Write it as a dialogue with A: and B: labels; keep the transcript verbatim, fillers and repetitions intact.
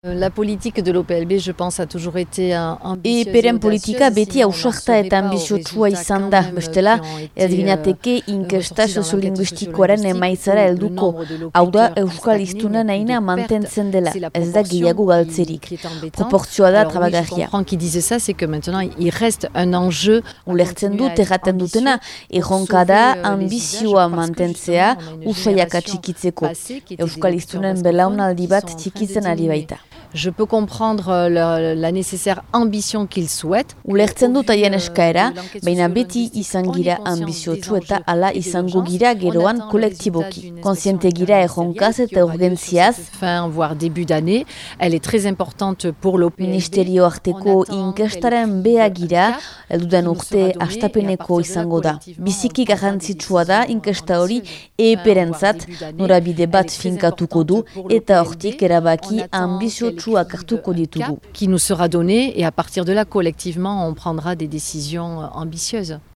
A: La politique de l'O P L B, je pense, a toujours été ambitieuse.
B: Eperen politika beti ausarta eta ambiziotsua izan da, bestela, ez ginateke inkesta soziolinguistikoaren emaitzara helduko. Hau da, euskal hiztunen aina mantentzen dela, ez da gehiago galtzerik. Proportzioa da trabagarria.
A: Qui disait ça, c'est que maintenant il reste un enjeu.
B: Ulertzen dut erraten dutena, erronka da ambizioa mantentzea usaiak atxikitzeko. Euskal hiztunen belaunaldi bat txikitzen ari baita.
A: Je peux comprendre la, la nécessaire ambition qu'ils souhaitent.
B: Ulertzen dut haien eskaera, baina beti izan gira ambiziotsu eta ala izango gira geroan kolektiboki. Kontziente gira erronkaz eta urgentziaz.
A: Fin, voire début d'année, elle est très importante pour l'O P L B.
B: Ministerio arteko inkestaren bea gira, eldudan urte astapeneko izango da. Biziki garrantzitsua da inkesta hori eperentzat, norabide bat finkatuko du eta hortik erabaki ambiziotsua
A: qui nous sera donné et à partir de là, collectivement, on prendra des décisions ambitieuses.